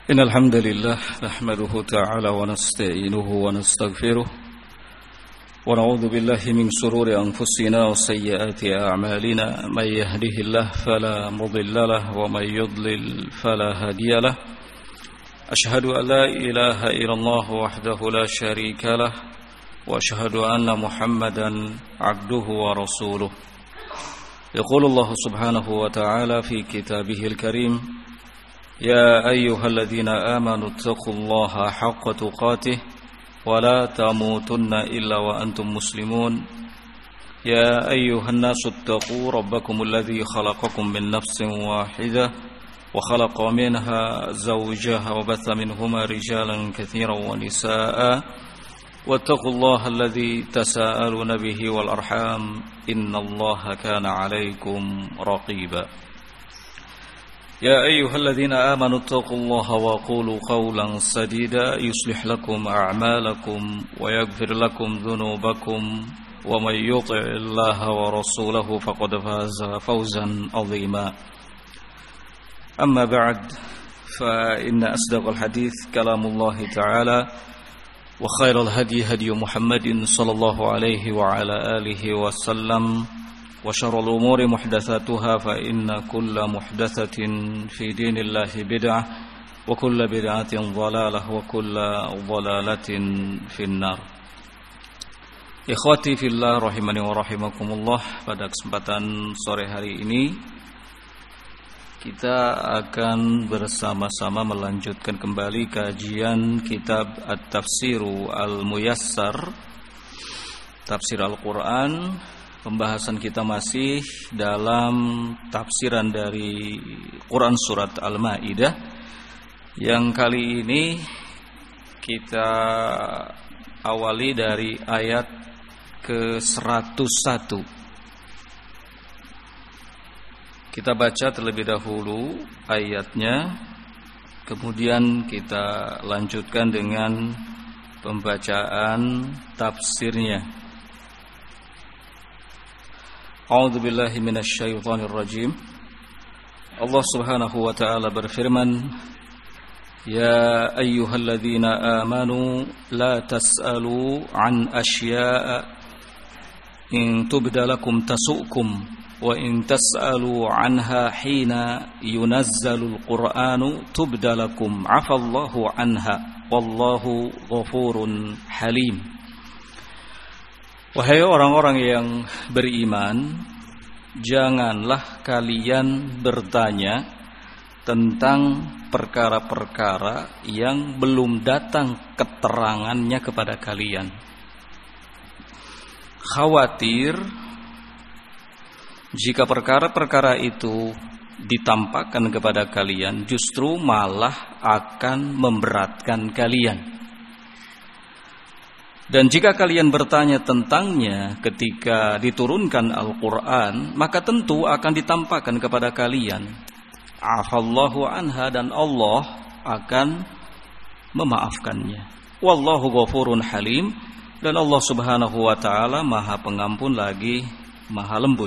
إن الحمد لله نحمده تعالى ونستعينه ونستغفره ونعوذ بالله من شرور أنفسنا وسيئات أعمالنا من يهده الله فلا مضل له ومن يضلل فلا هادي له أشهد أن لا إله إلا الله وحده لا شريك له وأشهد أن محمدا عبده ورسوله يقول الله سبحانه وتعالى في كتابه الكريم يا أيها الذين آمنوا اتقوا الله حق تقاته ولا تموتن إلا وأنتم مسلمون يا أيها الناس اتقوا ربكم الذي خلقكم من نفس واحدة وخلق منها زوجها وبث منهما رجالا كثيرا ونساء واتقوا الله الذي تساءلون به والأرحام إن الله كان عليكم رقيبا يا أيها الذين آمنوا اتقوا الله وقولوا قولا سديدا يصلح لكم أعمالكم ويغفر لكم ذنوبكم ومن يطع الله ورسوله فقد فاز فوزا عظيما أما بعد فإن أصدق الحديث كلام الله تعالى وخير الهدي هدي محمد صلى الله عليه وعلى آله وسلم وشر الأمور محدثاتها فإن كل محدثة في دين الله بدعة وكل بدعة ضلالة وكل ضلالة في النار. Ikhwati fillah rahimani wa rahimakumullah, pada kesempatan sore hari ini kita akan bersama-sama melanjutkan kembali kajian kitab At-Tafsiru Al-Muyassar, Tafsir Al-Quran. Pembahasan kita masih dalam tafsiran dari Quran Surat Al-Ma'idah. Yang kali ini kita awali dari ayat ke-101. Kita baca terlebih dahulu ayatnya, kemudian kita lanjutkan dengan pembacaan tafsirnya. A'udzu billahi minasyaitonir rajim. Allah Subhanahu wa ta'ala berfirman, Ya ayyuhalladzina amanu la tas'alu an asya'a in tubda lakum tasu'kum wa in tas'alu anha hina yunazzalul qur'anu tubda lakum afallahu anha wallahu ghafurun halim. Wahai orang-orang yang beriman, janganlah kalian bertanya tentang perkara-perkara yang belum datang keterangannya kepada kalian. Khawatir jika perkara-perkara itu ditampakkan kepada kalian, justru malah akan memberatkan kalian. Dan jika kalian bertanya tentangnya ketika diturunkan Al-Quran, maka tentu akan ditampakkan kepada kalian. Afallahu anha, dan Allah akan memaafkannya. Wallahu ghafurun halim, dan Allah Subhanahu wa ta'ala maha pengampun lagi maha lembut.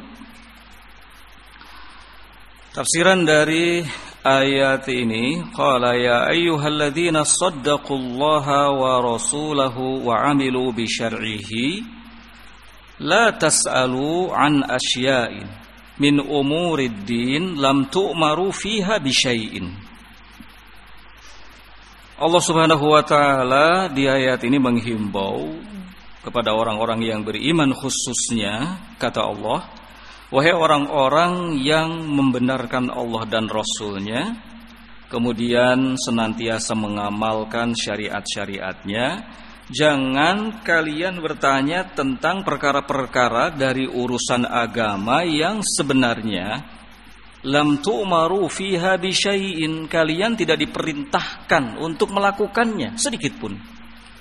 Tafsiran dari ayat ini, qala ya ayyuhalladzina saddaqullaha wa rasulahu wa amilu bi syar'ihi la tas'alu an asya'in min umurid din lam tu'maru fiha bi syai'in. Allah Subhanahu wa ta'ala di ayat ini menghimbau kepada orang-orang yang beriman, khususnya kata Allah, wahai orang-orang yang membenarkan Allah dan Rasul-Nya, kemudian senantiasa mengamalkan syariat-syariatnya, jangan kalian bertanya tentang perkara-perkara dari urusan agama yang sebenarnya lam tu'maru fiha bi syai'in, kalian tidak diperintahkan untuk melakukannya sedikitpun.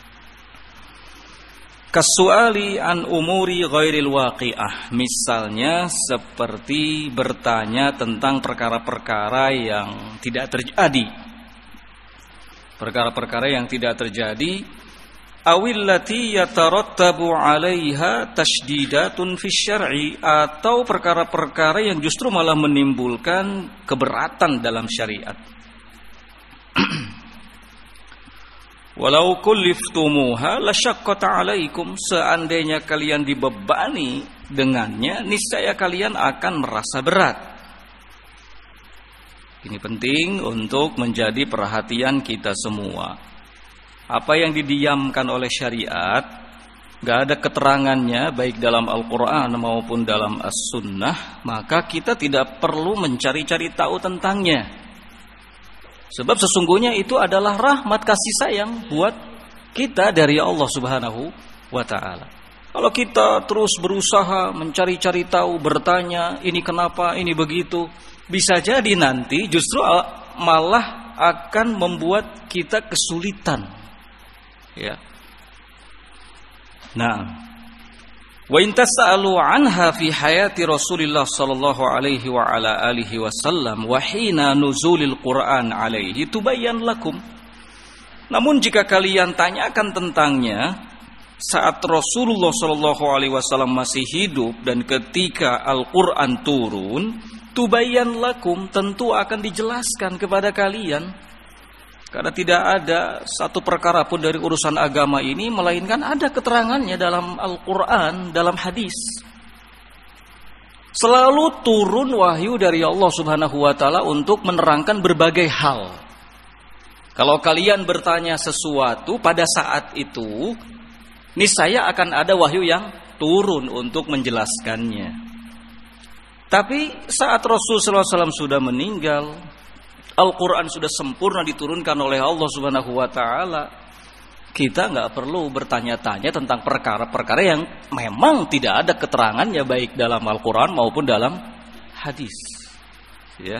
Kasu'ali an umuri ghairil waqi'ah, misalnya seperti bertanya tentang perkara-perkara yang tidak terjadi. Perkara-perkara yang tidak terjadi, awillati yatarattabu 'alaiha tashdidatun fi syar'i, atau perkara-perkara yang justru malah menimbulkan keberatan dalam syariat. Walau kulliftumuha lasyaqqat 'alaikum, seandainya kalian dibebani dengannya, niscaya kalian akan merasa berat. Ini penting untuk menjadi perhatian kita semua. Apa yang didiamkan oleh syariat, gak ada keterangannya baik dalam Al-Quran maupun dalam As-Sunnah, maka kita tidak perlu mencari-cari tahu tentangnya. Sebab sesungguhnya itu adalah rahmat kasih sayang buat kita dari Allah Subhanahu wa ta'ala. Kalau kita terus berusaha mencari-cari tahu, bertanya ini kenapa, ini begitu, bisa jadi nanti justru malah akan membuat kita kesulitan. Ya. Nah, wa in tas'alu anha fi hayati Rasulillah sallallahu alaihi wa ala alihi wasallam wa hina nuzulil Qur'an alaihi tubayyan lakum. Namun jika kalian tanyakan tentangnya saat Rasulullah sallallahu alaihi wasallam masih hidup dan ketika Al-Qur'an turun, tubayyan lakum, tentu akan dijelaskan kepada kalian. Karena tidak ada satu perkara pun dari urusan agama ini melainkan ada keterangannya dalam Al-Quran, dalam hadis. Selalu turun wahyu dari Allah Subhanahu wa ta'ala untuk menerangkan berbagai hal. Kalau kalian bertanya sesuatu pada saat itu, niscaya akan ada wahyu yang turun untuk menjelaskannya. Tapi saat Rasul sallallahu alaihi wasallam sudah meninggal, Al-Quran sudah sempurna diturunkan oleh Allah Subhanahu wa ta'ala, kita nggak perlu bertanya-tanya tentang perkara-perkara yang memang tidak ada keterangannya baik dalam Al-Quran maupun dalam hadis. Ya.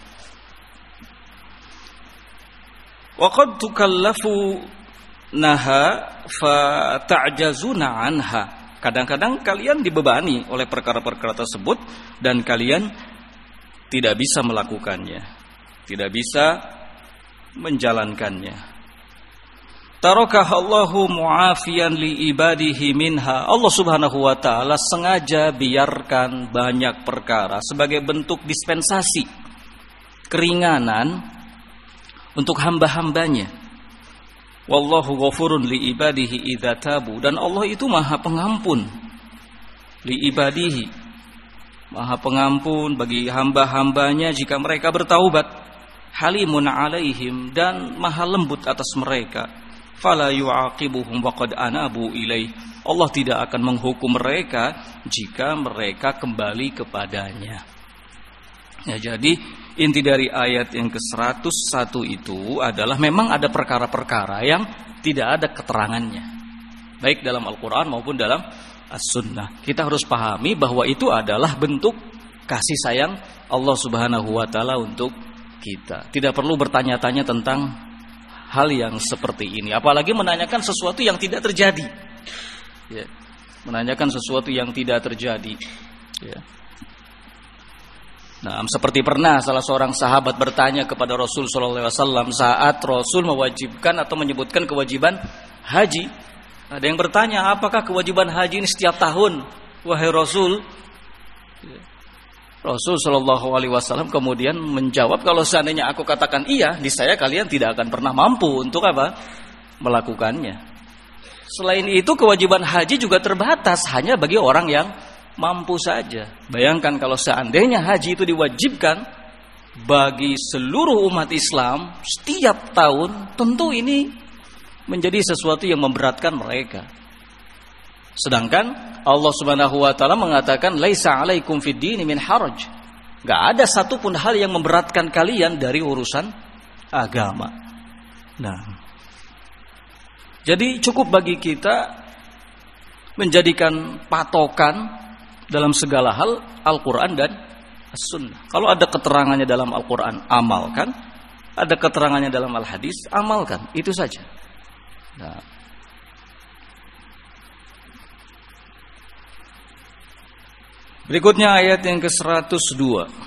Wa qad tukallafu naha fa ta'jazuna anha. Kadang-kadang kalian dibebani oleh perkara-perkara tersebut dan kalian tidak bisa melakukannya, tidak bisa menjalankannya. Tarakahallahu mu'afiyan li ibadihi minha. Allah Subhanahu wa ta'ala sengaja biarkan banyak perkara sebagai bentuk dispensasi, keringanan untuk hamba-hambanya. Wallahu ghafurun li ibadihi idza tabu, dan Allah itu Maha Pengampun li ibadihi, Maha Pengampun bagi hamba-hambanya jika mereka bertaubat. Halimun alaihim, dan maha lembut atas mereka. Fala yu'aqibuhum wa qad anabu ilaih. Allah tidak akan menghukum mereka jika mereka kembali kepadanya. Ya, jadi inti dari ayat yang ke-101 itu adalah memang ada perkara-perkara yang tidak ada keterangannya, baik dalam Al-Quran maupun dalam As-Sunnah. Kita harus pahami bahwa itu adalah bentuk kasih sayang Allah Subhanahu wa ta'ala untuk kita. Tidak perlu bertanya-tanya tentang hal yang seperti ini, apalagi menanyakan sesuatu yang tidak terjadi. Ya. Menanyakan sesuatu yang tidak terjadi. Ya. Nah, seperti pernah salah seorang sahabat bertanya kepada Rasul sallallahu alaihi wasallam saat Rasul mewajibkan atau menyebutkan kewajiban haji. Ada yang bertanya, apakah kewajiban haji ini setiap tahun, wahai Rasul? Ya. Rasul sallallahu alaihi wasallam kemudian menjawab, kalau seandainya aku katakan iya, niscaya kalian tidak akan pernah mampu untuk apa? Melakukannya. Selain itu kewajiban haji juga terbatas hanya bagi orang yang mampu saja. Bayangkan kalau seandainya haji itu diwajibkan bagi seluruh umat Islam setiap tahun, tentu ini menjadi sesuatu yang memberatkan mereka. Sedangkan Allah Subhanahu wa ta'ala mengatakan laisa 'alaikum fid dini min haraj. Enggak ada satupun hal yang memberatkan kalian dari urusan agama. Nah, jadi cukup bagi kita menjadikan patokan dalam segala hal Al-Quran dan As-Sunnah. Kalau ada keterangannya dalam Al-Quran, amalkan. Ada keterangannya dalam Al-Hadis, amalkan. Itu saja. Nah, berikutnya ayat yang ke-102.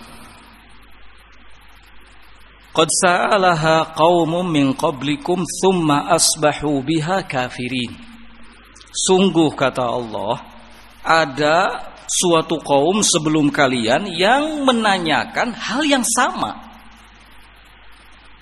Qad sa'alaha qaumun min qablikum thumma asbahu biha kafirin. Sungguh kata Allah, ada suatu kaum sebelum kalian yang menanyakan hal yang sama.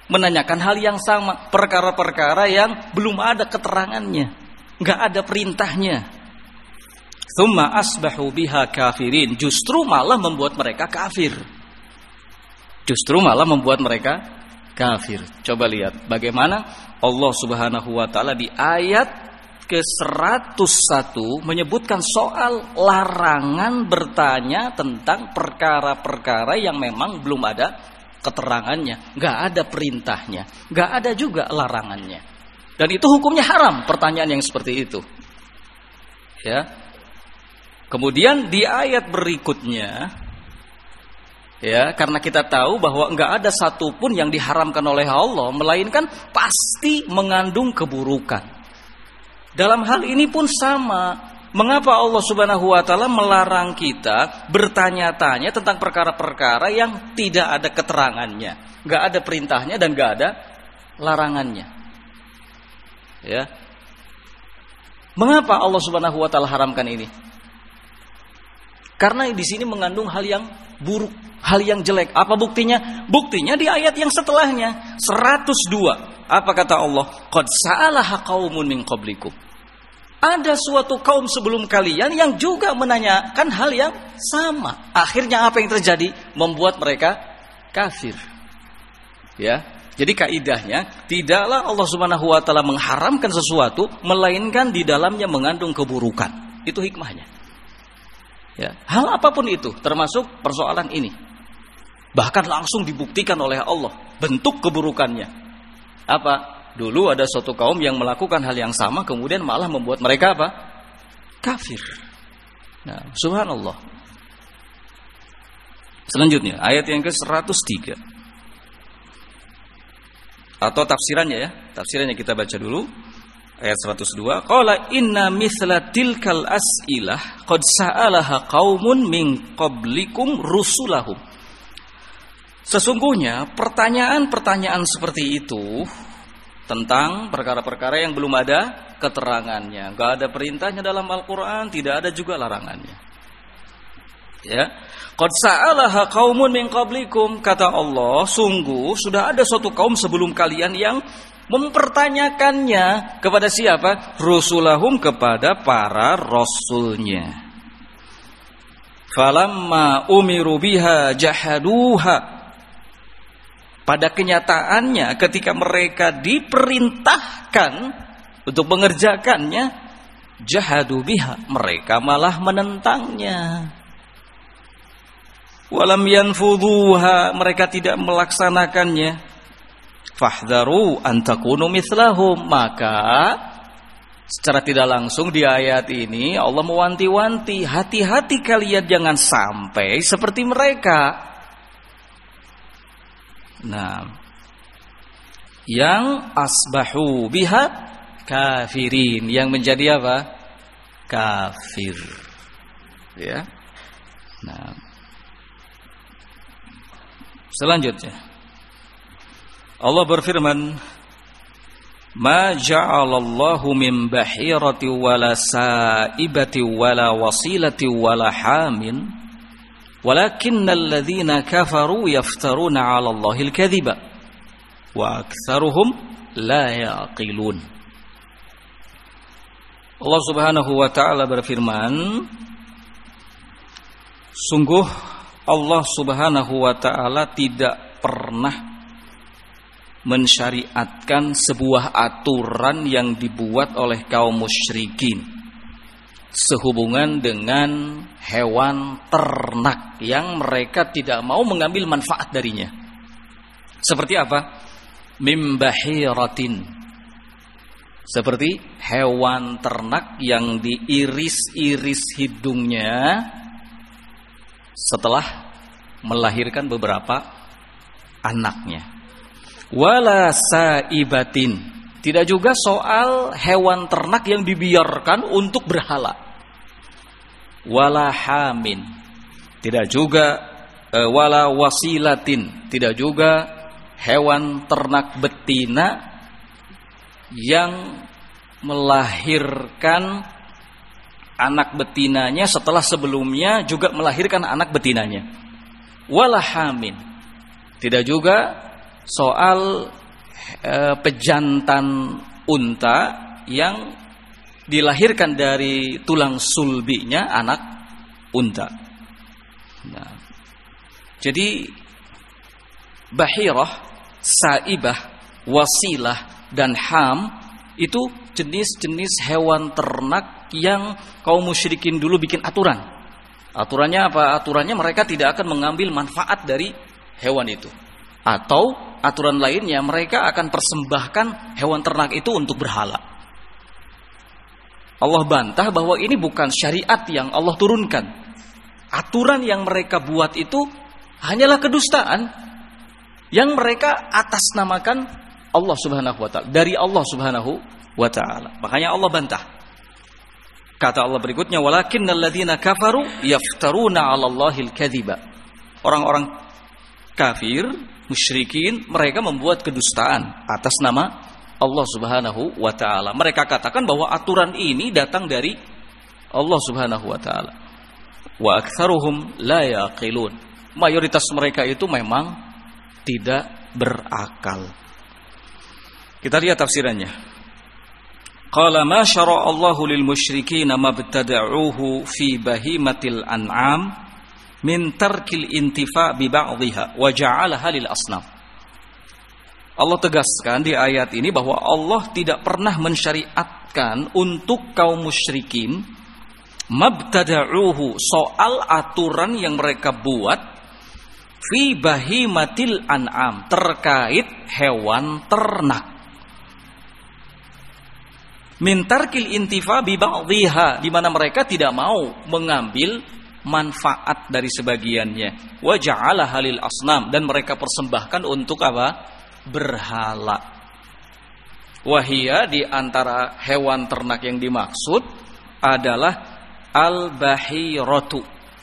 menanyakan hal yang sama, perkara-perkara yang belum ada keterangannya, nggak ada perintahnya. Tsumma asbahu biha kafirin, justru malah membuat mereka kafir. Justru malah membuat mereka kafir. Coba lihat bagaimana Allah Subhanahu wa taala di ayat ke-101 menyebutkan soal larangan bertanya tentang perkara-perkara yang memang belum ada keterangannya, nggak ada perintahnya, nggak ada juga larangannya, dan itu hukumnya haram pertanyaan yang seperti itu. Ya. Kemudian di ayat berikutnya, ya, karena kita tahu bahwa nggak ada satupun yang diharamkan oleh Allah, melainkan pasti mengandung keburukan. Dalam hal ini pun sama. Mengapa Allah Subhanahu wa taala melarang kita bertanya-tanya tentang perkara-perkara yang tidak ada keterangannya, enggak ada perintahnya dan enggak ada larangannya. Ya. Mengapa Allah Subhanahu wa taala haramkan ini? Karena di sini mengandung hal yang buruk, hal yang jelek. Apa buktinya? Buktinya di ayat yang setelahnya, 102. Apa kata Allah? Qad sa'alaha qaumun min qablikum. Ada suatu kaum sebelum kalian yang juga menanyakan hal yang sama. Akhirnya apa yang terjadi? Membuat mereka kafir. Ya. Jadi kaidahnya, tidaklah Allah Subhanahu wa taala mengharamkan sesuatu melainkan di dalamnya mengandung keburukan. Itu hikmahnya. Ya. Hal apapun itu, termasuk persoalan ini. Bahkan langsung dibuktikan oleh Allah bentuk keburukannya. Apa? Dulu ada suatu kaum yang melakukan hal yang sama, kemudian malah membuat mereka apa? Kafir. Nah, subhanallah. Selanjutnya, ayat yang ke-103. Atau tafsirannya ya. Tafsirannya kita baca dulu. Ayat 102. Qala inna mithla tilkal as'ilah qad sa'alaha qaumun min qablikum rusulahum. Sesungguhnya pertanyaan-pertanyaan seperti itu tentang perkara-perkara yang belum ada keterangannya, enggak ada perintahnya dalam Al-Qur'an, tidak ada juga larangannya. Ya. Qad sa'alaha qaumun min qablikum, kata Allah, sungguh sudah ada suatu kaum sebelum kalian yang mempertanyakannya kepada siapa? Rusulahum, kepada para rasulnya. Falamma umiru biha jahaduha. Pada kenyataannya ketika mereka diperintahkan untuk mengerjakannya, jahadu biha, mereka malah menentangnya. Walam yanfudhuha, mereka tidak melaksanakannya. Fahdharu an takunu mithlahum, maka secara tidak langsung di ayat ini Allah mewanti-wanti, hati-hati kalian jangan sampai seperti mereka. Nah, yang asbahu biha kafirin, yang menjadi apa? Kafir. Ya. Nah, selanjutnya Allah berfirman, ma ja'alallahu min bahirati wala sa'ibati wala wasilati wala hamin walakinnal ladzina kafaru yaftaruna 'ala Allahil kadhiba wa aktsaruhum la yaqilun. Allah Subhanahu wa taala berfirman, sungguh Allah Subhanahu wa taala tidak pernah mensyariatkan sebuah aturan yang dibuat oleh kaum musyrikin sehubungan dengan hewan ternak yang mereka tidak mau mengambil manfaat darinya. Seperti apa? Mim bahiratin, seperti hewan ternak yang diiris-iris hidungnya setelah melahirkan beberapa anaknya. Wala saibatin, tidak juga soal hewan ternak yang dibiarkan untuk berhala. Wala hamin, tidak juga wala wasilatin, tidak juga hewan ternak betina yang melahirkan anak betinanya setelah sebelumnya juga melahirkan anak betinanya. Wala hamin, tidak juga soal pejantan unta yang dilahirkan dari tulang sulbinya anak unta. Nah, jadi bahirah, saibah, wasilah dan ham itu jenis-jenis hewan ternak yang kaum musyrikin dulu bikin aturan. Aturannya apa? Aturannya mereka tidak akan mengambil manfaat dari hewan itu. Atau aturan lainnya mereka akan persembahkan hewan ternak itu untuk berhala. Allah bantah bahwa ini bukan syariat yang Allah turunkan. Aturan yang mereka buat itu hanyalah kedustaan yang mereka atasnamakan Allah Subhanahu wa taala, dari Allah Subhanahu wa taala. Makanya Allah bantah. Kata Allah berikutnya, walakinnal ladzina kafaru yaftaruna 'alallahil kadziba. Orang-orang kafir, musyrikin, mereka membuat kedustaan atas nama Allah Subhanahu wa taala. Mereka katakan bahwa aturan ini datang dari Allah Subhanahu wa taala. Wa aktsaruhum la yaqilun. Mayoritas mereka itu memang tidak berakal. Kita lihat tafsirannya. Qala ma syara'a Allahu lil musyrikin mabtada'uhu fi bahimatil an'am min tarkil intifa' bi ba'dihha wa ja'alaha lil asnam. Allah tegaskan di ayat ini bahwa Allah tidak pernah mensyariatkan untuk kaum musyrikin mabtada'uhu, soal aturan yang mereka buat fi bahimatil an'am, terkait hewan ternak. Min tarkil intifa bi ba'dihha, di mana mereka tidak mau mengambil manfaat dari sebagiannya. Wa ja'alaha lil asnam, dan mereka persembahkan untuk apa? Berhala. Wahia, di antara hewan ternak yang dimaksud adalah al-bahiratu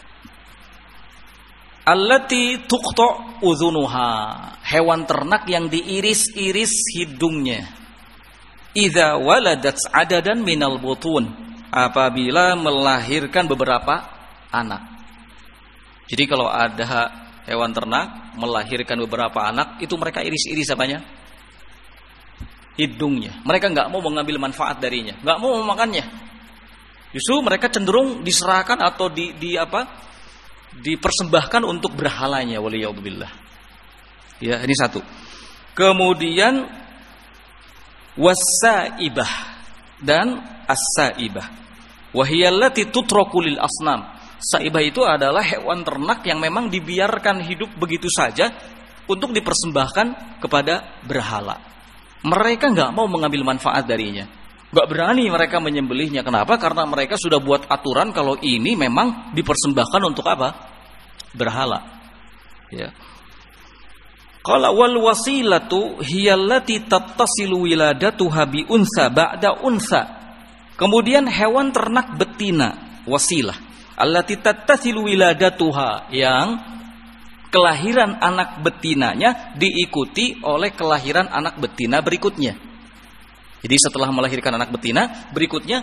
allati tuqta udhunuha, hewan ternak yang diiris-iris hidungnya. Idza waladat adadan minal butun, apabila melahirkan beberapa anak. Jadi kalau ada hewan ternak melahirkan beberapa anak, itu mereka iris-iris apanya? Hidungnya. Mereka nggak mau mengambil manfaat darinya, nggak mau memakannya. Justru mereka cenderung diserahkan atau dipersembahkan untuk berhalanya, waliyadzubillah. Ya, ini satu. Kemudian wasaibah dan as-saibah. Wahiyallati tutraku lil asnam. Saibah itu adalah hewan ternak yang memang dibiarkan hidup begitu saja untuk dipersembahkan kepada berhala. Mereka nggak mau mengambil manfaat darinya, nggak berani mereka menyembelihnya. Kenapa? Karena mereka sudah buat aturan kalau ini memang dipersembahkan untuk apa? Berhala. Ya. Qala wal wasilatu hiyallati tattasilu wiladatuha bi unsa ba'da unsa. Kemudian hewan ternak betina, wasilah, allati tattasilu wiladatuha, yang kelahiran anak betinanya diikuti oleh kelahiran anak betina berikutnya. Jadi setelah melahirkan anak betina, berikutnya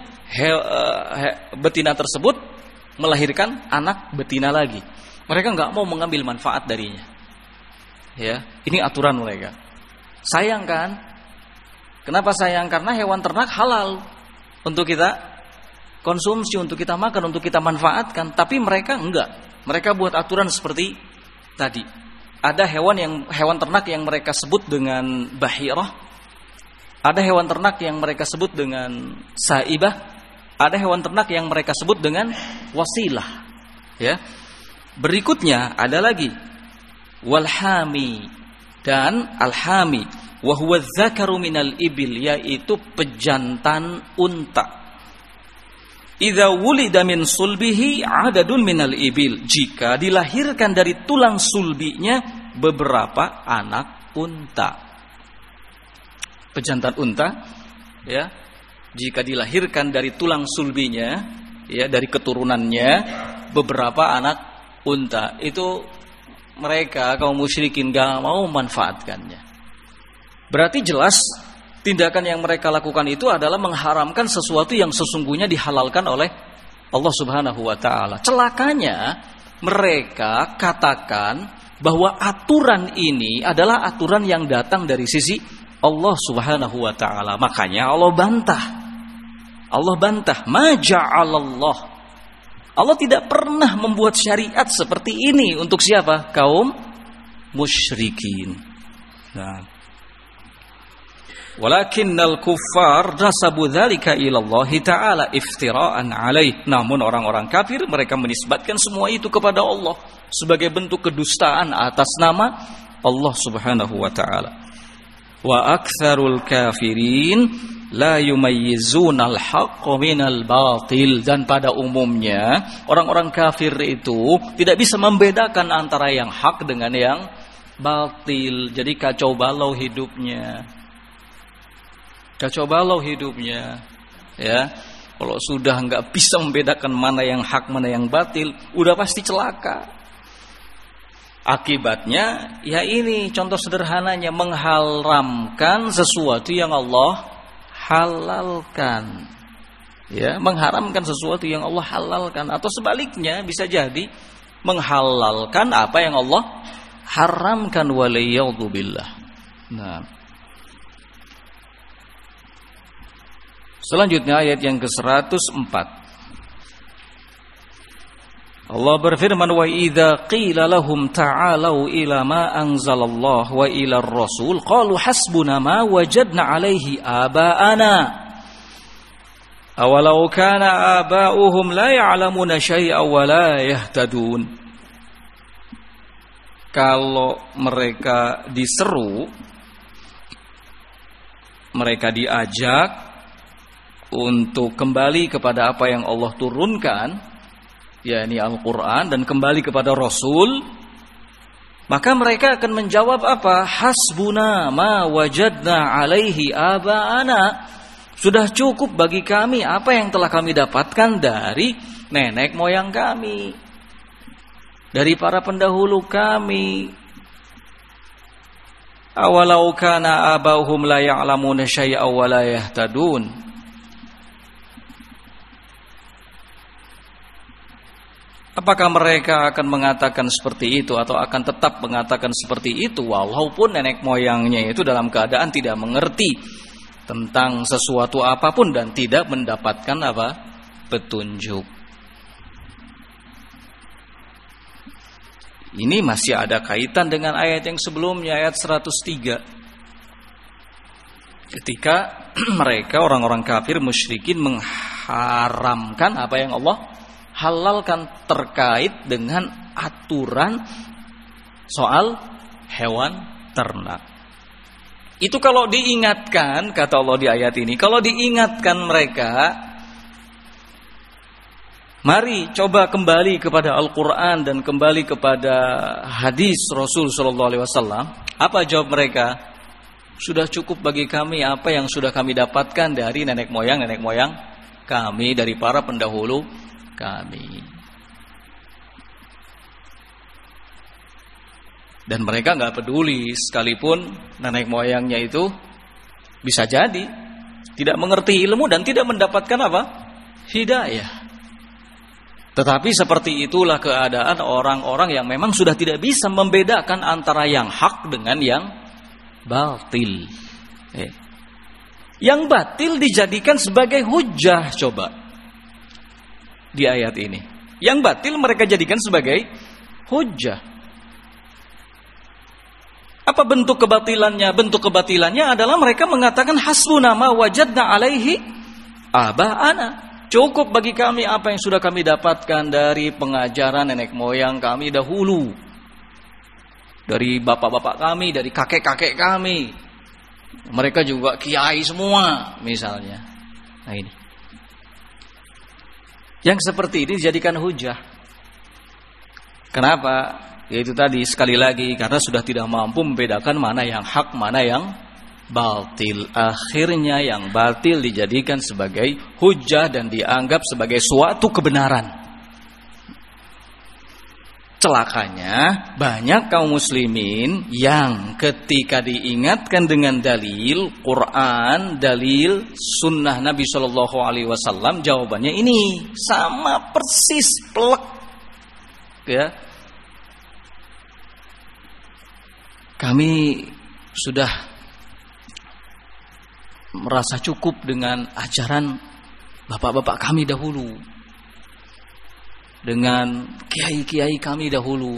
betina tersebut melahirkan anak betina lagi. Mereka nggak mau mengambil manfaat darinya. Ya, ini aturan mereka. Sayang kan? Kenapa sayang? Karena hewan ternak halal untuk kita konsumsi, untuk kita makan, untuk kita manfaatkan. Tapi mereka enggak. Mereka buat aturan seperti tadi. Ada hewan ternak yang mereka sebut dengan bahirah. Ada hewan ternak yang mereka sebut dengan saibah. Ada hewan ternak yang mereka sebut dengan wasilah. Ya. Berikutnya ada lagi walhami dan alhami, wa huwa dzakaru minal ibil, yaitu pejantan unta. Idza wulida min sulbihi adadun minal ibil, jika dilahirkan dari tulang sulbinya beberapa anak unta. Pejantan unta, ya, jika dilahirkan dari tulang sulbinya, ya, dari keturunannya beberapa anak unta, itu mereka kaum musyrikin gak mau memanfaatkannya. Berarti jelas tindakan yang mereka lakukan itu adalah mengharamkan sesuatu yang sesungguhnya dihalalkan oleh Allah Subhanahu wa taala. Celakanya mereka katakan bahwa aturan ini adalah aturan yang datang dari sisi Allah Subhanahu wa taala. Makanya Allah bantah, ma ja'alallah. Allah tidak pernah membuat syariat seperti ini untuk siapa? Kaum musyrikin. Nah, walakinnal kuffar nasabu dzalika ila Allah taala iftira'an alaih. Namun orang-orang kafir mereka menisbatkan semua itu kepada Allah sebagai bentuk kedustaan atas nama Allah Subhanahu wa taala. Wa aktsarul kafirin la yumayyizunal haqqa minal batil. Dan pada umumnya orang-orang kafir itu tidak bisa membedakan antara yang hak dengan yang batil. Jadi kacau balau hidupnya. Ya. Kalau sudah nggak bisa membedakan mana yang hak mana yang batil, udah pasti celaka. Akibatnya ya ini contoh sederhananya, mengharamkan sesuatu yang Allah halalkan. Ya, mengharamkan sesuatu yang Allah halalkan, atau sebaliknya bisa jadi menghalalkan apa yang Allah haramkan, waliyadzubillah. Nah, selanjutnya ayat yang ke-104. Allah berfirman, wa idza qila lahum ta'alu ila ma anzalallah wa ila ar-rasul qalu hasbuna ma wajadna 'alaihi aba'ana awalau kana aba'uhum la ya'lamuna syai'an wa la yahtadun. Kalau mereka diseru, mereka diajak untuk kembali kepada apa yang Allah turunkan, yakni Al-Quran, dan kembali kepada Rasul, maka mereka akan menjawab apa? Hasbuna ma wajadna alaihi aba'ana. Sudah cukup bagi kami apa yang telah kami dapatkan dari nenek moyang kami, dari para pendahulu kami. Awalau kana aba'uhum la ya'lamuna syai'an wa la yahtadun. Apakah mereka akan mengatakan seperti itu, atau akan tetap mengatakan seperti itu walaupun nenek moyangnya itu dalam keadaan tidak mengerti tentang sesuatu apapun dan tidak mendapatkan apa? Petunjuk. Ini masih ada kaitan dengan ayat yang sebelumnya, ayat 103. Ketika mereka orang-orang kafir musyrikin mengharamkan apa yang Allah halalkan terkait dengan aturan soal hewan ternak. Itu kalau diingatkan, kata Allah di ayat ini, kalau diingatkan mereka, mari coba kembali kepada Al-Quran dan kembali kepada hadis Rasul sallallahu alaihi wasallam. Apa jawab mereka? Sudah cukup bagi kami apa yang sudah kami dapatkan dari nenek moyang kami, dari para pendahulu kami. Dan mereka nggak peduli, sekalipun nenek moyangnya itu bisa jadi tidak mengerti ilmu dan tidak mendapatkan apa? Hidayah. Tetapi seperti itulah keadaan orang-orang yang memang sudah tidak bisa membedakan antara yang hak dengan yang batil. Yang batil dijadikan sebagai hujah, coba. Di ayat ini, yang batil mereka jadikan sebagai hujah. Apa bentuk kebatilannya? Bentuk kebatilannya adalah mereka mengatakan hasbuna ma wajadna alaihi aba'ana. Cukup bagi kami apa yang sudah kami dapatkan dari pengajaran nenek moyang kami dahulu, dari bapak-bapak kami, dari kakek-kakek kami. Mereka juga kiai semua misalnya. Nah ini, yang seperti ini dijadikan hujah. Kenapa? Yaitu tadi, sekali lagi, karena sudah tidak mampu membedakan mana yang hak, mana yang batil. Akhirnya yang batil dijadikan sebagai hujah dan dianggap sebagai suatu kebenaran. Celakanya banyak kaum muslimin yang ketika diingatkan dengan dalil Quran, dalil sunnah Nabi Shallallahu Alaihi Wasallam, jawabannya ini sama persis, plek, ya. kami sudah merasa cukup dengan ajaran bapak-bapak kami dahulu, dengan kiai-kiai kami dahulu.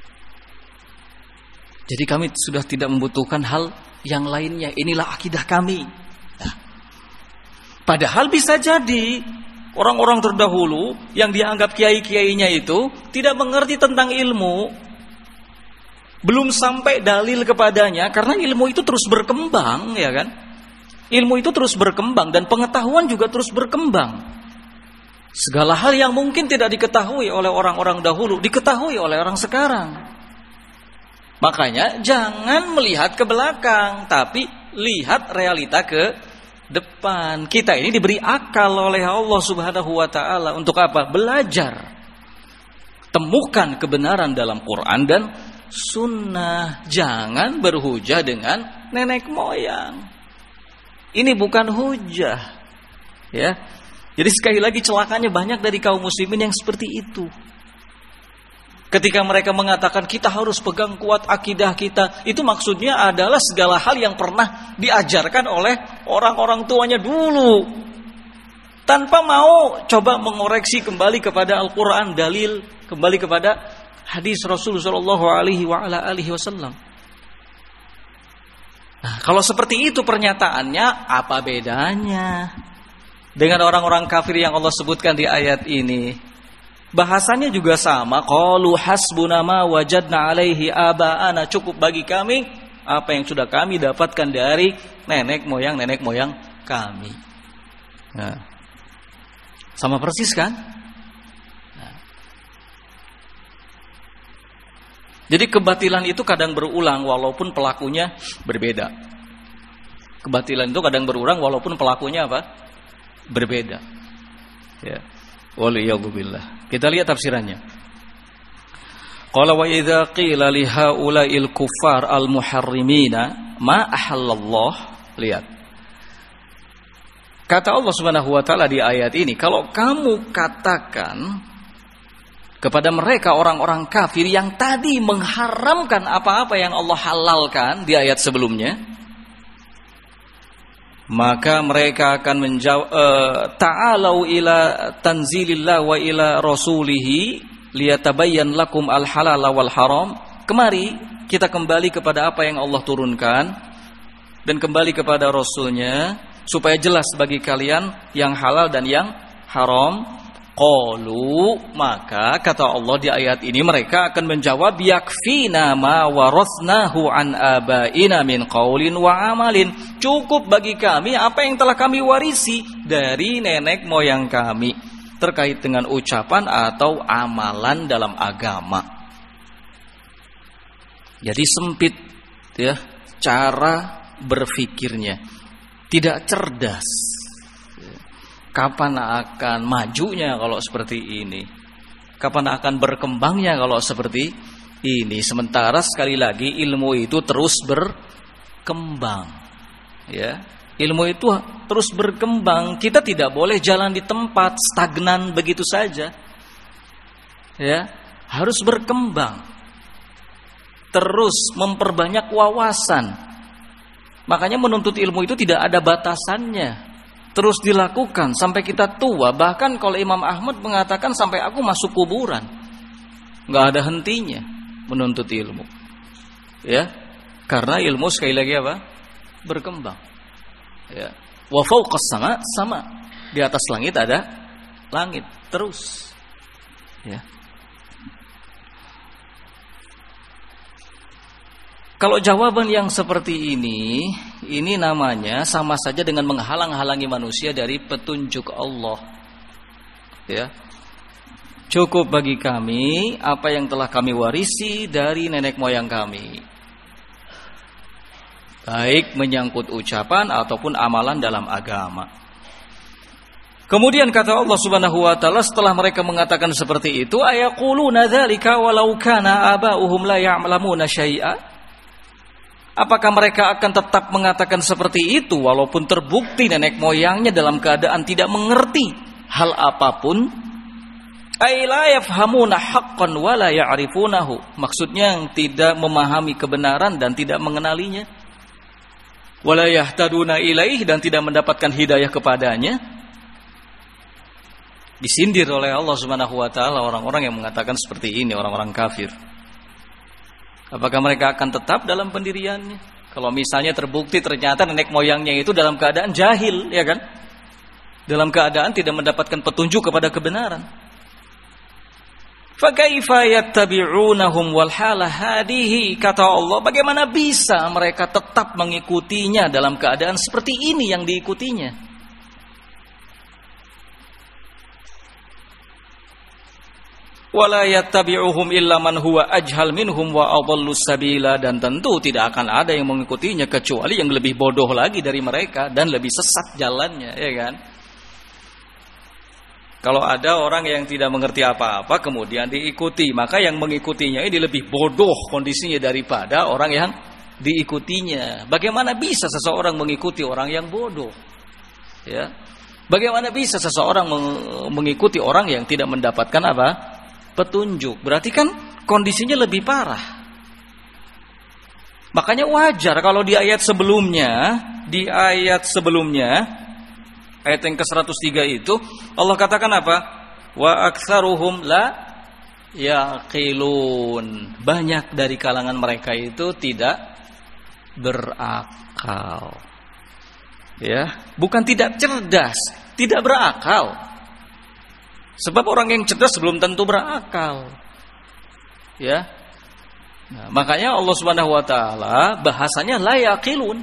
Jadi kami sudah tidak membutuhkan hal yang lainnya. Inilah akidah kami. Nah, padahal bisa jadi orang-orang terdahulu yang dianggap kiai-kiainya itu tidak mengerti tentang ilmu, belum sampai dalil kepadanya, karena ilmu itu terus berkembang, ya kan? Ilmu itu terus berkembang dan pengetahuan juga terus berkembang. Segala hal yang mungkin tidak diketahui oleh orang-orang dahulu diketahui oleh orang sekarang. Makanya jangan melihat ke belakang, tapi lihat realita ke depan. Kita ini diberi akal oleh Allah Subhanahu wa taala untuk apa? Belajar. Temukan kebenaran dalam Quran dan sunnah. Jangan berhujah dengan nenek moyang. Ini bukan hujah. Ya. Jadi sekali lagi celakanya banyak dari kaum muslimin yang seperti itu. Ketika mereka mengatakan kita harus pegang kuat akidah kita, itu maksudnya adalah segala hal yang pernah diajarkan oleh orang-orang tuanya dulu, tanpa mau coba mengoreksi kembali kepada Al-Quran, dalil, kembali kepada hadis Rasulullah SAW. Nah, kalau seperti itu pernyataannya, apa bedanya dengan orang-orang kafir yang Allah sebutkan di ayat ini? Bahasanya juga sama. Qalu hasbuna ma wajadna alaihi aba'ana. Cukup bagi kami apa yang sudah kami dapatkan dari nenek moyang kami. Nah, sama persis kan? Nah. Jadi kebatilan itu kadang berulang walaupun pelakunya berbeda. Kebatilan itu kadang berulang walaupun pelakunya apa? Berbeda. Ya. Waliyadzubillah. Kita lihat tafsirannya. Qala wa idza qila li haula'il kuffar al-muharrimina ma ahallallah. Lihat. Kata Allah Subhanahu wa taala di ayat ini, kalau kamu katakan kepada mereka orang-orang kafir yang tadi mengharamkan apa-apa yang Allah halalkan di ayat sebelumnya, maka mereka akan menjawab, ta'alau ila tanzilillah wa ila rasulihi liyatabayyan lakum al-halal wal haram. Kemari kita kembali kepada apa yang Allah turunkan dan kembali kepada Rasulnya supaya jelas bagi kalian yang halal dan yang haram. Qalu, maka kata Allah di ayat ini mereka akan menjawab, yakfina ma warathnahu an abaina min qaulin wa amalin. Cukup bagi kami apa yang telah kami warisi dari nenek moyang kami terkait dengan ucapan atau amalan dalam agama. Jadi sempit ya cara berfikirnya, tidak cerdas. Kapan akan majunya kalau seperti ini? Kapan akan berkembangnya kalau seperti ini? Sementara sekali lagi ilmu itu terus berkembang. Ya, ilmu itu terus berkembang. Kita tidak boleh jalan di tempat stagnan begitu saja. Ya, harus berkembang. Terus memperbanyak wawasan. Makanya menuntut ilmu itu tidak ada batasannya. Terus dilakukan sampai kita tua. Bahkan kalau Imam Ahmad mengatakan sampai aku masuk kuburan, nggak ada hentinya menuntut ilmu. Ya, karena ilmu sekali lagi apa? Berkembang. Ya, wa fawqas sama di atas langit ada langit terus. Ya. Kalau jawaban yang seperti ini namanya sama saja dengan menghalang-halangi manusia dari petunjuk Allah. Ya. Cukup bagi kami apa yang telah kami warisi dari nenek moyang kami. Baik menyangkut ucapan ataupun amalan dalam agama. Kemudian kata Allah Subhanahu wa taala setelah mereka mengatakan seperti itu, ayaquluna dzalika walau kana aba'uhum la ya'lamuna syai'a. Apakah mereka akan tetap mengatakan seperti itu walaupun terbukti nenek moyangnya dalam keadaan tidak mengerti hal apapun? Ai la yafhamuna haqqan wa la ya'rifunahu. Maksudnya yang tidak memahami kebenaran dan tidak mengenalinya. Wa la yahtaduna ilaih, dan tidak mendapatkan hidayah kepadanya. Disindir oleh Allah Subhanahu wa taala orang-orang yang mengatakan seperti ini, orang-orang kafir. Apakah mereka akan tetap dalam pendiriannya? Kalau misalnya terbukti ternyata nenek moyangnya itu dalam keadaan jahil, ya kan? Dalam keadaan tidak mendapatkan petunjuk kepada kebenaran. Fa kaifa yattabi'unahum wal hala hadihi, kata Allah, bagaimana bisa mereka tetap mengikutinya dalam keadaan seperti ini yang diikutinya? Wala yattabi'uhum illa man huwa ajhal minhum wa adallu sabila, dan tentu tidak akan ada yang mengikutinya kecuali yang lebih bodoh lagi dari mereka dan lebih sesat jalannya, ya kan? Kalau ada orang yang tidak mengerti apa-apa kemudian diikuti, maka yang mengikutinya ini lebih bodoh kondisinya daripada orang yang diikutinya. Bagaimana bisa seseorang mengikuti orang yang bodoh? Ya. Bagaimana bisa seseorang mengikuti orang yang tidak mendapatkan apa? Petunjuk. Berarti kan kondisinya lebih parah. Makanya wajar kalau di ayat sebelumnya, ayat yang ke-103 itu Allah katakan apa? Wa aktsaruhum la yaqilun. Banyak dari kalangan mereka itu tidak berakal. Ya, bukan tidak cerdas, tidak berakal. Sebab orang yang cerdas belum tentu berakal. Ya. Nah, makanya Allah Subhanahu wa taala bahasanya la yaqilun.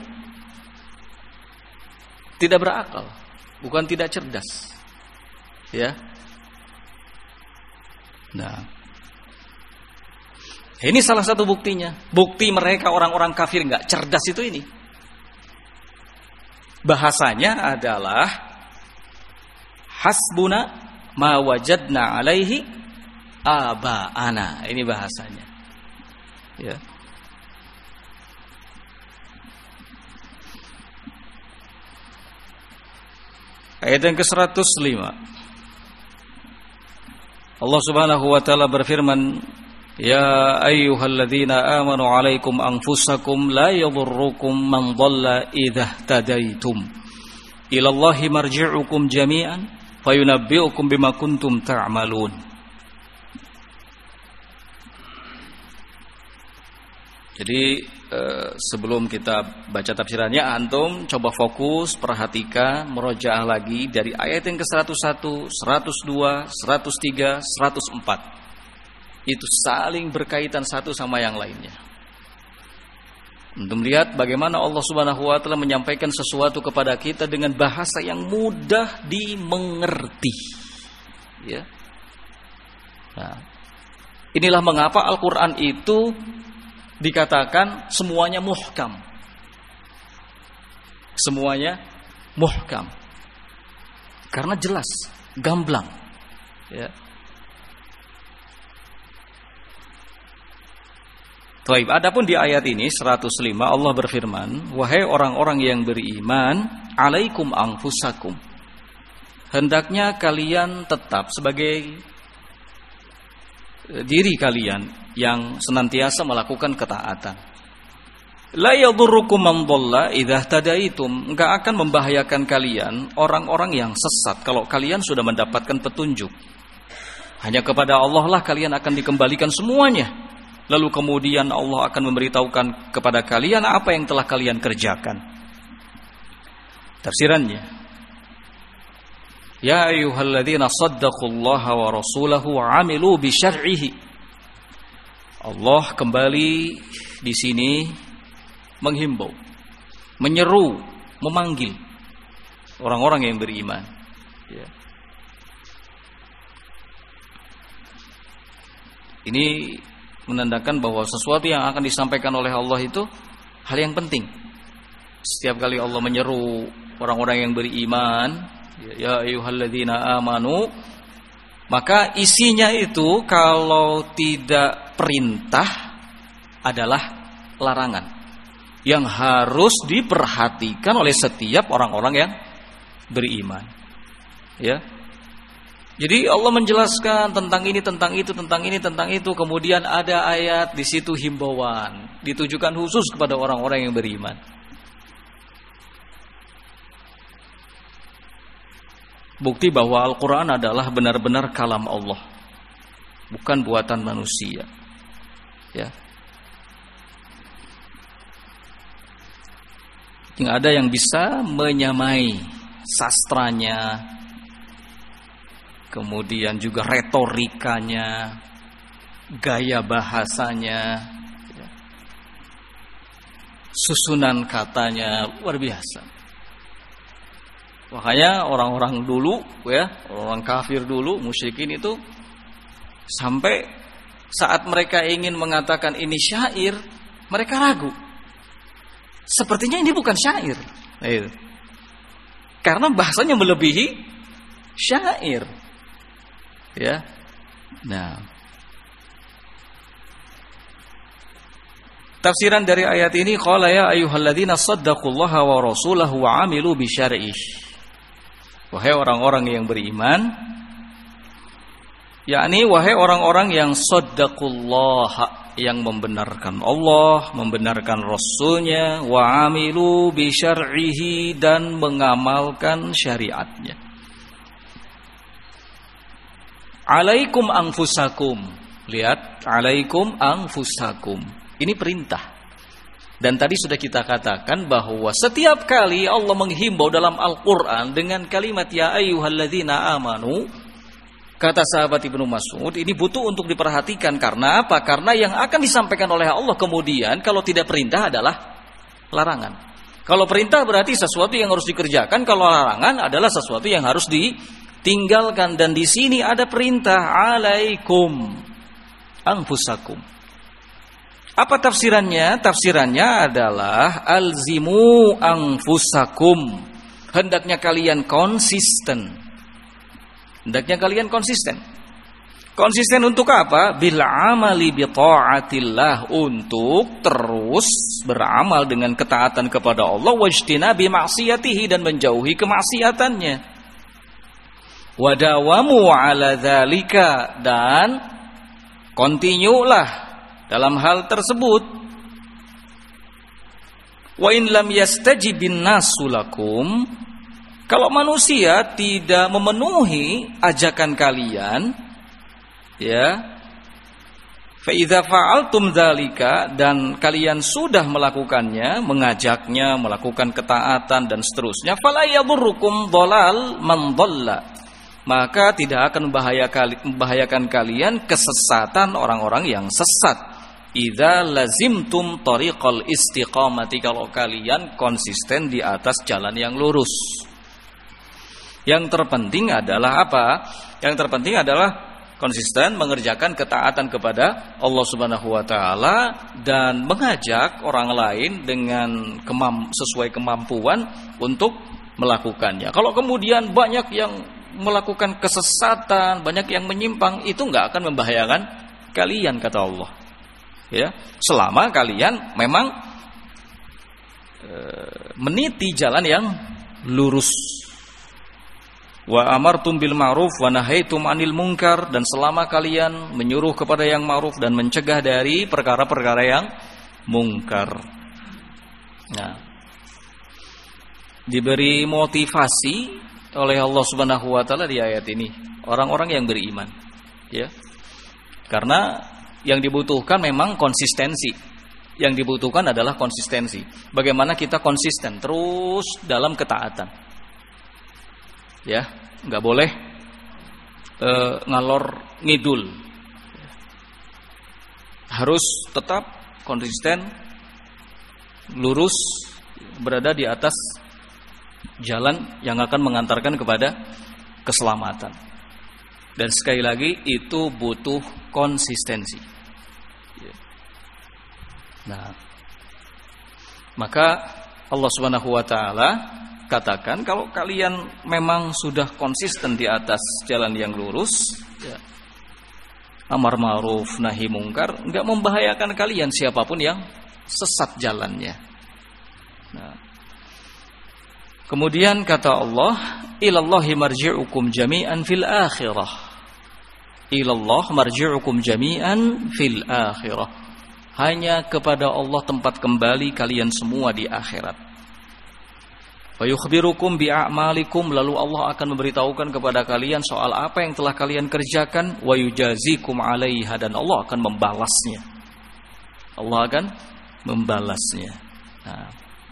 Tidak berakal, bukan tidak cerdas. Ya. Nah. Ini salah satu buktinya. Bukti mereka orang-orang kafir enggak cerdas itu ini. Bahasanya adalah hasbuna ma wajadna alaihi aba'ana. Ini bahasanya. Ya. Ayat yang ke-105. Allah Subhanahu wa taala berfirman, "Ya ayyuhalladzina amanu 'alaikum anfusakum la yadhurrukum man dhalla idza tadaitum. Ilallahi marji'ukum jami'an fayunabbi'ukum bima kuntum ta'malun." Jadi sebelum kita baca tafsirannya, antum coba fokus, perhatikan, murojaah lagi dari ayat yang ke-101, 102, 103, 104. Itu saling berkaitan satu sama yang lainnya. Untuk melihat bagaimana Allah Subhanahu wa taala menyampaikan sesuatu kepada kita dengan bahasa yang mudah dimengerti. Ya. Nah, inilah mengapa Al-Qur'an itu dikatakan semuanya muhkam. Semuanya muhkam. Karena jelas, gamblang. Ya. Baik, adapun di ayat ini 105 Allah berfirman, "Wahai orang-orang yang beriman, alaikum anfusakum." Hendaknya kalian tetap sebagai diri kalian yang senantiasa melakukan ketaatan. La yadurrukum man dhalla idza tadaitum. Enggak akan membahayakan kalian orang-orang yang sesat kalau kalian sudah mendapatkan petunjuk. Hanya kepada Allah lah kalian akan dikembalikan semuanya. Lalu kemudian Allah akan memberitahukan kepada kalian apa yang telah kalian kerjakan. Tafsirannya, ya ayyuhalladzina saddaqullaha wa rasulahu wa 'amilu bi syar'ihi. Allah kembali di sini menghimbau, menyeru, memanggil orang-orang yang beriman. Ya. Ini menandakan bahwa sesuatu yang akan disampaikan oleh Allah itu hal yang penting. Setiap kali Allah menyeru orang-orang yang beriman, ya ayyuhalladzina amanu, maka isinya itu kalau tidak perintah adalah larangan yang harus diperhatikan oleh setiap orang-orang yang beriman. Ya. Jadi Allah menjelaskan tentang ini, tentang itu, tentang ini, tentang itu. Kemudian ada ayat di situ himbauan, ditujukan khusus kepada orang-orang yang beriman. Bukti bahwa Al-Quran adalah benar-benar kalam Allah, bukan buatan manusia. Ya. Yang ada yang bisa menyamai sastranya, kemudian juga retorikanya, gaya bahasanya, susunan katanya luar biasa. Makanya orang-orang dulu, ya, orang kafir dulu, musyrikin itu sampai saat mereka ingin mengatakan ini syair, mereka ragu. Sepertinya ini bukan syair, karena bahasanya melebihi syair. Ya, nah, tafsiran dari ayat ini, qala ya ayyuhalladzina saddaqullaha wa rasulahu wa amilu bi syar'ih. Wahai orang-orang yang beriman, yakni wahai orang-orang yang saddaqullaha, yang membenarkan Allah, membenarkan Rasulnya, wa amilu bi syar'ihi, dan mengamalkan syariatnya. Alaikum anfusakum. Lihat, alaikum anfusakum. Ini perintah. Dan tadi sudah kita katakan bahwa setiap kali Allah menghimbau dalam Al-Quran dengan kalimat ya ayyuhalladzina amanu, kata sahabat Ibnu Mas'ud, ini butuh untuk diperhatikan. Karena apa? Karena yang akan disampaikan oleh Allah kemudian kalau tidak perintah adalah larangan. Kalau perintah berarti sesuatu yang harus dikerjakan, kalau larangan adalah sesuatu yang harus ditinggalkan. Dan di sini ada perintah, alaikum anfusakum. Apa tafsirannya? Tafsirannya adalah alzimu anfusakum. Hendaknya kalian konsisten. Hendaknya kalian konsisten. Konsisten untuk apa? Bil amali bi taatillah, untuk terus beramal dengan ketaatan kepada Allah, wajtinabi maksiatihi, dan menjauhi kemaksiatannya. Wadawamu ala dzalika, dan kontinulah dalam hal tersebut. Wa in lam yastajibin nasu lakum, kalau manusia tidak memenuhi ajakan kalian, ya, fa idza fa'altum dzalika, dan kalian sudah melakukannya, mengajaknya, melakukan ketaatan dan seterusnya, fala yadurrukum dhalal man dhalla, maka tidak akan membahayakan kalian kesesatan orang-orang yang sesat. Idza lazimtum tariqal istiqamati, kalau kalian konsisten di atas jalan yang lurus. Yang terpenting adalah apa? Yang terpenting adalah konsisten mengerjakan ketaatan kepada Allah Subhanahu wa taala dan mengajak orang lain dengan sesuai kemampuan untuk melakukannya. Kalau kemudian banyak yang melakukan kesesatan, banyak yang menyimpang, itu enggak akan membahayakan kalian, kata Allah. Ya, selama kalian memang meniti jalan yang lurus. Wa amartum bil ma'ruf wa nahaitum 'anil munkar, dan selama kalian menyuruh kepada yang ma'ruf dan mencegah dari perkara-perkara yang mungkar. Nah, diberi motivasi oleh Allah Subhanahu wa taala di ayat ini orang-orang yang beriman, ya. Karena yang dibutuhkan memang konsistensi. Yang dibutuhkan adalah konsistensi. Bagaimana kita konsisten terus dalam ketaatan. Ya, nggak boleh ngalor ngidul. Harus tetap konsisten, lurus, berada di atas jalan yang akan mengantarkan kepada keselamatan. Dan sekali lagi itu butuh konsistensi. Nah, maka Allah Subhanahu wa taala katakan, kalau kalian memang sudah konsisten di atas jalan yang lurus, ya, amar ma'ruf nahi mungkar, enggak membahayakan kalian siapapun yang sesat jalannya. Nah, kemudian kata Allah, ilallahi marji'ukum jami'an fil akhirah. Ilallah marji'ukum jami'an fil akhirah. Hanya kepada Allah tempat kembali kalian semua di akhirat. Wa yukhbirukum bi'a'malikum, lalu Allah akan memberitahukan kepada kalian soal apa yang telah kalian kerjakan. Wa yujazikum 'alaiha, dan Allah akan membalasnya. Allah akan membalasnya. Nah,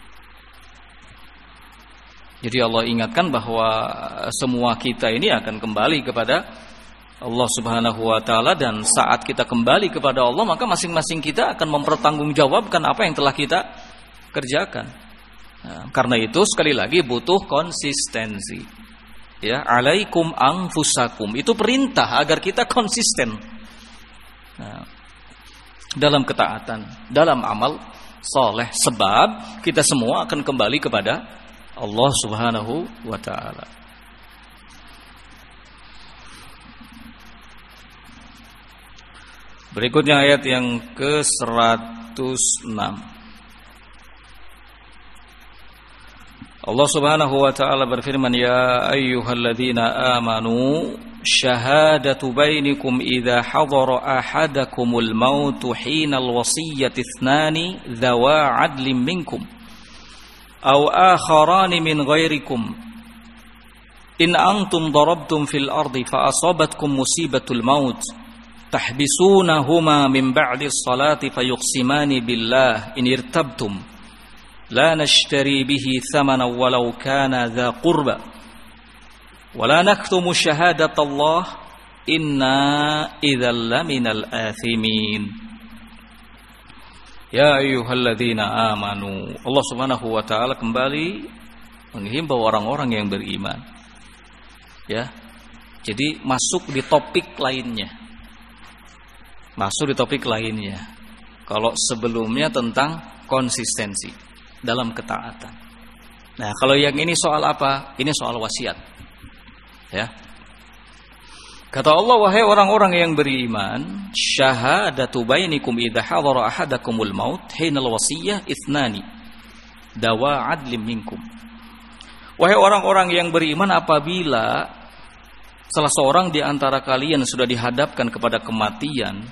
jadi Allah ingatkan bahwa semua kita ini akan kembali kepada Allah Subhanahu wa taala, dan saat kita kembali kepada Allah maka masing-masing kita akan mempertanggungjawabkan apa yang telah kita kerjakan. Nah, karena itu sekali lagi butuh konsistensi. Ya, alaikum anfusakum, itu perintah agar kita konsisten. Nah, dalam ketaatan, dalam amal soleh, sebab kita semua akan kembali kepada Allah Subhanahu wa ta'ala. Berikutnya ayat yang ke-106. Allah Subhanahu wa ta'ala berfirman, ya ayyuhalladzina amanu syahadatu bainikum idza hadara ahadakumul mautu hinal wasiyyati ithnani dzawa 'adlin minkum aw akharani min ghairikum in antum darabtum fil ardi fa asabatkum musibatul maut tahbisunahuma min ba'di as-salati fayuqsimani billah in irtabtum la nashtari bihi thamanan walau kana dha qurba wala naktumu syahadatallah inna idzal laminal athimin. Ya ayyuhalladzina amanu, Allah Subhanahu wa ta'ala kembali menghimbau orang-orang yang beriman. Ya. Jadi masuk di topik lainnya. Kalau sebelumnya tentang konsistensi dalam ketaatan. Nah, kalau yang ini soal apa? Ini soal wasiat. Ya. Kata Allah, wahai orang-orang yang beriman, syahadatu bainikum idza hadara ahadakumul maut hinal wasiyyah ithnani dawa 'adlim minkum. Wahai orang-orang yang beriman, apabila salah seorang di antara kalian sudah dihadapkan kepada kematian,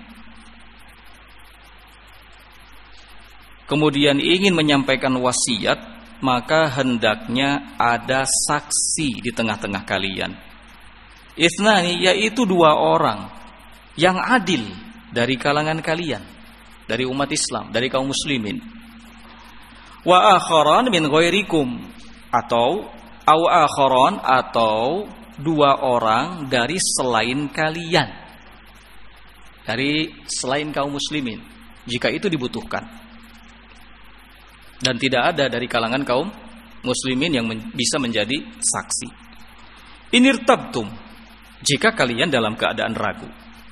kemudian ingin menyampaikan wasiat, maka hendaknya ada saksi di tengah-tengah kalian. Ithnani, yaitu 2 orang yang adil dari kalangan kalian, dari umat Islam, dari kaum muslimin. Wa akharan min ghairikum, atau akharan, atau 2 orang dari selain kalian, dari selain kaum muslimin, jika itu dibutuhkan. Dan tidak ada dari kalangan kaum muslimin yang bisa menjadi saksi. Inirtabtum, jika kalian dalam keadaan ragu.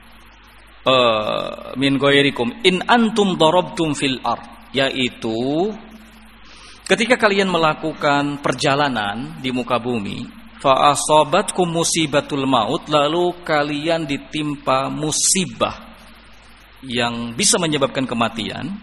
Min ghairikum in antum darabtum fil ard, yaitu ketika kalian melakukan perjalanan di muka bumi, fa asabatkum musibatul maut, lalu kalian ditimpa musibah yang bisa menyebabkan kematian,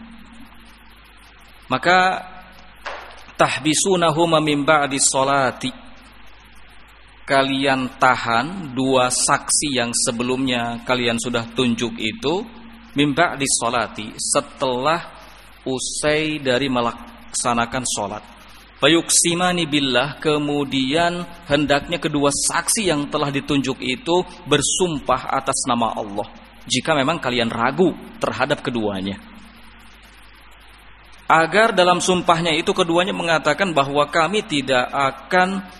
maka tahbisunahuma min ba'di sholati, kalian tahan 2 saksi yang sebelumnya kalian sudah tunjuk itu min ba'di sholati, setelah usai dari melaksanakan sholat. Fayuqsimani billah, kemudian hendaknya kedua saksi yang telah ditunjuk itu bersumpah atas nama Allah, jika memang kalian ragu terhadap keduanya. Agar dalam sumpahnya itu keduanya mengatakan bahwa kami tidak akan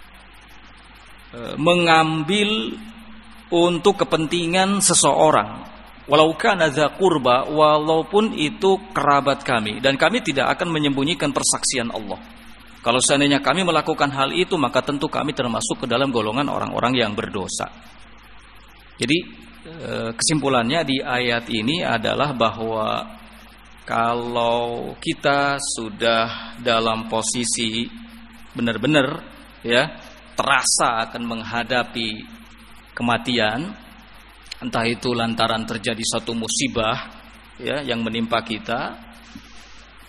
mengambil untuk kepentingan seseorang, walau kana dza qurba, walaupun itu kerabat kami, dan kami tidak akan menyembunyikan persaksian Allah. Kalau seandainya kami melakukan hal itu, maka tentu kami termasuk ke dalam golongan orang-orang yang berdosa. Jadi kesimpulannya di ayat ini adalah bahwa kalau kita sudah dalam posisi benar-benar ya terasa akan menghadapi kematian, entah itu lantaran terjadi suatu musibah ya yang menimpa kita,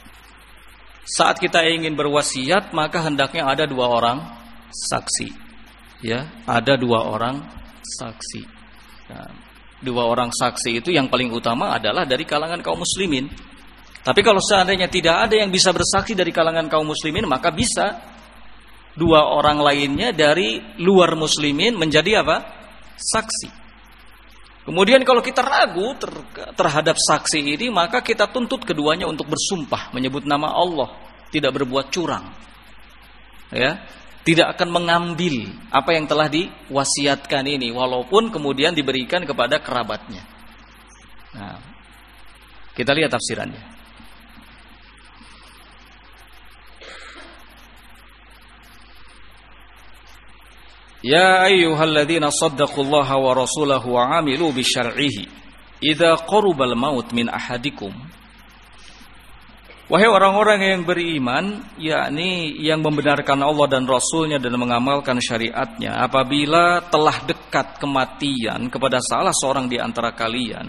saat kita ingin berwasiat maka hendaknya ada 2 orang saksi. ya, ada 2 orang saksi. Nah, 2 orang saksi itu yang paling utama adalah dari kalangan kaum muslimin. Tapi kalau seandainya tidak ada yang bisa bersaksi dari kalangan kaum muslimin, maka bisa 2 orang lainnya dari luar muslimin menjadi apa? Saksi. Kemudian kalau kita ragu terhadap saksi ini, maka kita tuntut keduanya untuk bersumpah menyebut nama Allah, tidak berbuat curang. Ya, tidak akan mengambil apa yang telah diwasiatkan ini, walaupun kemudian diberikan kepada kerabatnya. Nah, kita lihat tafsirannya. Ya ayyuhalladzina saddaqullaha wa rasulahu wa amilu bisyar'ihi idza qarubal maut min ahadikum. Wahai orang-orang yang beriman, yakni yang membenarkan Allah dan Rasulnya dan mengamalkan syariatnya, apabila telah dekat kematian kepada salah seorang di antara kalian,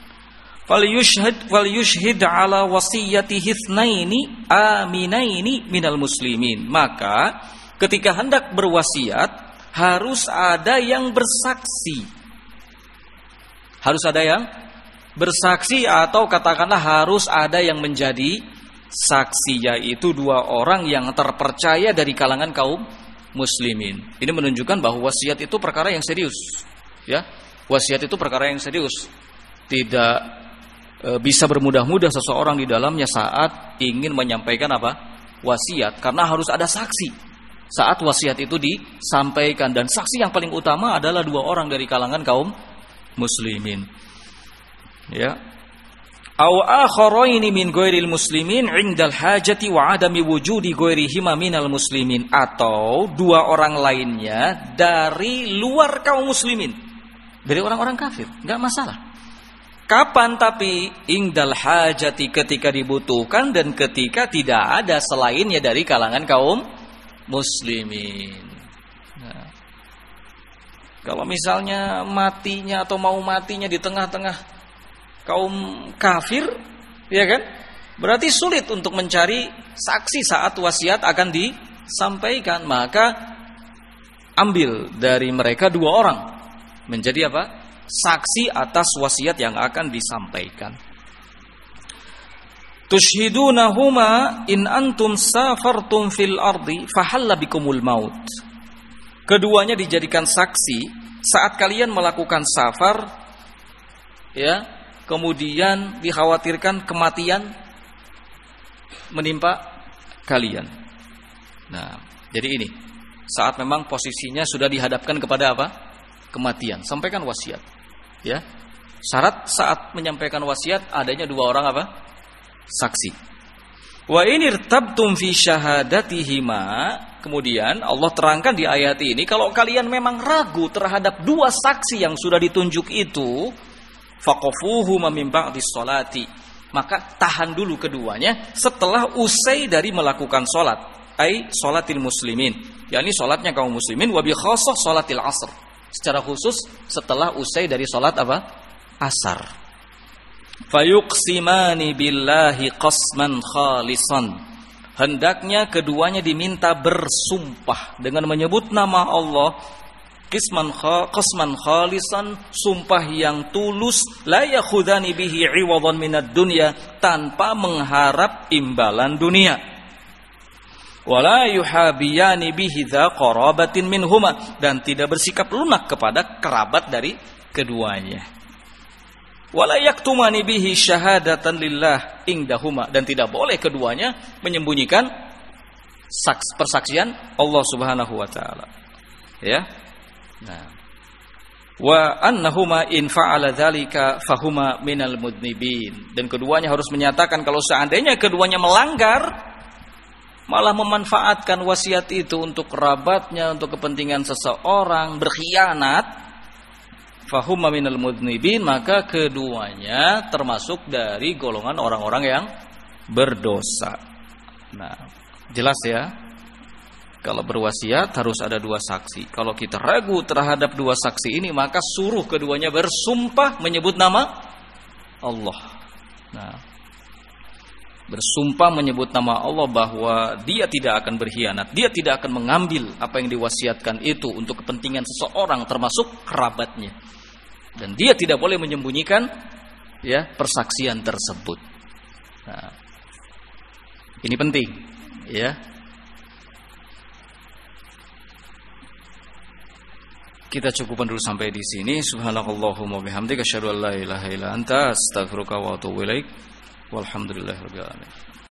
falyushhid ala wasiyatihi itsnaini aminaini minal muslimin. Maka ketika hendak berwasiat harus ada yang bersaksi. Harus ada yang bersaksi, atau katakanlah harus ada yang menjadi saksi, yaitu 2 orang yang terpercaya dari kalangan kaum muslimin. Ini menunjukkan bahwa wasiat itu perkara yang serius. Ya, wasiat itu perkara yang serius. Tidak bisa bermudah-mudah seseorang di dalamnya saat ingin menyampaikan apa? Wasiat, karena harus ada saksi saat wasiat itu disampaikan, dan saksi yang paling utama adalah 2 orang dari kalangan kaum muslimin. Ya. Aw akharaini min ghairil muslimin 'indal hajati wa 'adami wujudi ghairihima minal muslimin, atau 2 orang lainnya dari luar kaum muslimin, dari orang-orang kafir, enggak masalah. Kapan? Tapi indal hajati, ketika dibutuhkan dan ketika tidak ada selainnya dari kalangan kaum muslimin. Nah, kalau misalnya matinya atau mau matinya di tengah-tengah kaum kafir, ya kan? Berarti sulit untuk mencari saksi saat wasiat akan disampaikan. Maka ambil dari mereka 2 orang menjadi apa? Saksi atas wasiat yang akan disampaikan. Tushhidunahuma in antum safartum fil ardi fahalla bikumul maut. Keduanya dijadikan saksi saat kalian melakukan safar, ya, kemudian dikhawatirkan kematian menimpa kalian. Nah, jadi ini saat memang posisinya sudah dihadapkan kepada apa? Kematian. Sampaikan wasiat. Ya. Syarat saat menyampaikan wasiat adanya 2 orang apa? Saksi. Wa inirtabtum fi syahadatihima. Kemudian Allah terangkan di ayat ini, kalau kalian memang ragu terhadap 2 saksi yang sudah ditunjuk itu, faqafuhuma min ba'dis sholati, maka tahan dulu keduanya setelah usai dari melakukan salat, ai salatil muslimin, yakni salatnya kaum muslimin, wa bi khassah salatil asr, secara khusus setelah usai dari salat apa? Asar. Fayuqsimani billahi qasman khalisan. Hendaknya keduanya diminta bersumpah dengan menyebut nama Allah, qasman khalisan, sumpah yang tulus, la yakhudhani bihi 'iwadan minad dunya, tanpa mengharap imbalan dunia. Wala yuhabiyani bihi dza qarabatin minhuma, dan tidak bersikap lunak kepada kerabat dari keduanya. Wala yaktumani bihi syahadatan lillah indahuma, dan tidak boleh keduanya menyembunyikan persaksian Allah Subhanahu wa taala. Ya. Nah. Wa annahuma in fa'ala dzalika fahuma minal mudnibin, dan keduanya harus menyatakan kalau seandainya keduanya melanggar, malah memanfaatkan wasiat itu untuk kerabatnya, untuk kepentingan seseorang, berkhianat, fahumma minal mudnibin, maka keduanya termasuk dari golongan orang-orang yang berdosa. Nah, jelas ya. Kalau berwasiat harus ada 2 saksi. Kalau kita ragu terhadap 2 saksi ini, maka suruh keduanya bersumpah menyebut nama Allah. Nah, bersumpah menyebut nama Allah bahwa dia tidak akan berkhianat, dia tidak akan mengambil apa yang diwasiatkan itu untuk kepentingan seseorang termasuk kerabatnya, dan dia tidak boleh menyembunyikan ya persaksian tersebut. Nah, ini penting ya. Kita cukupkan dulu sampai di sini. Subhanakallahumma bihamdika asyhadu an la ilaha illa anta astaghfiruka wa atubu ilaik. Walhamdulillahirabbil alamin.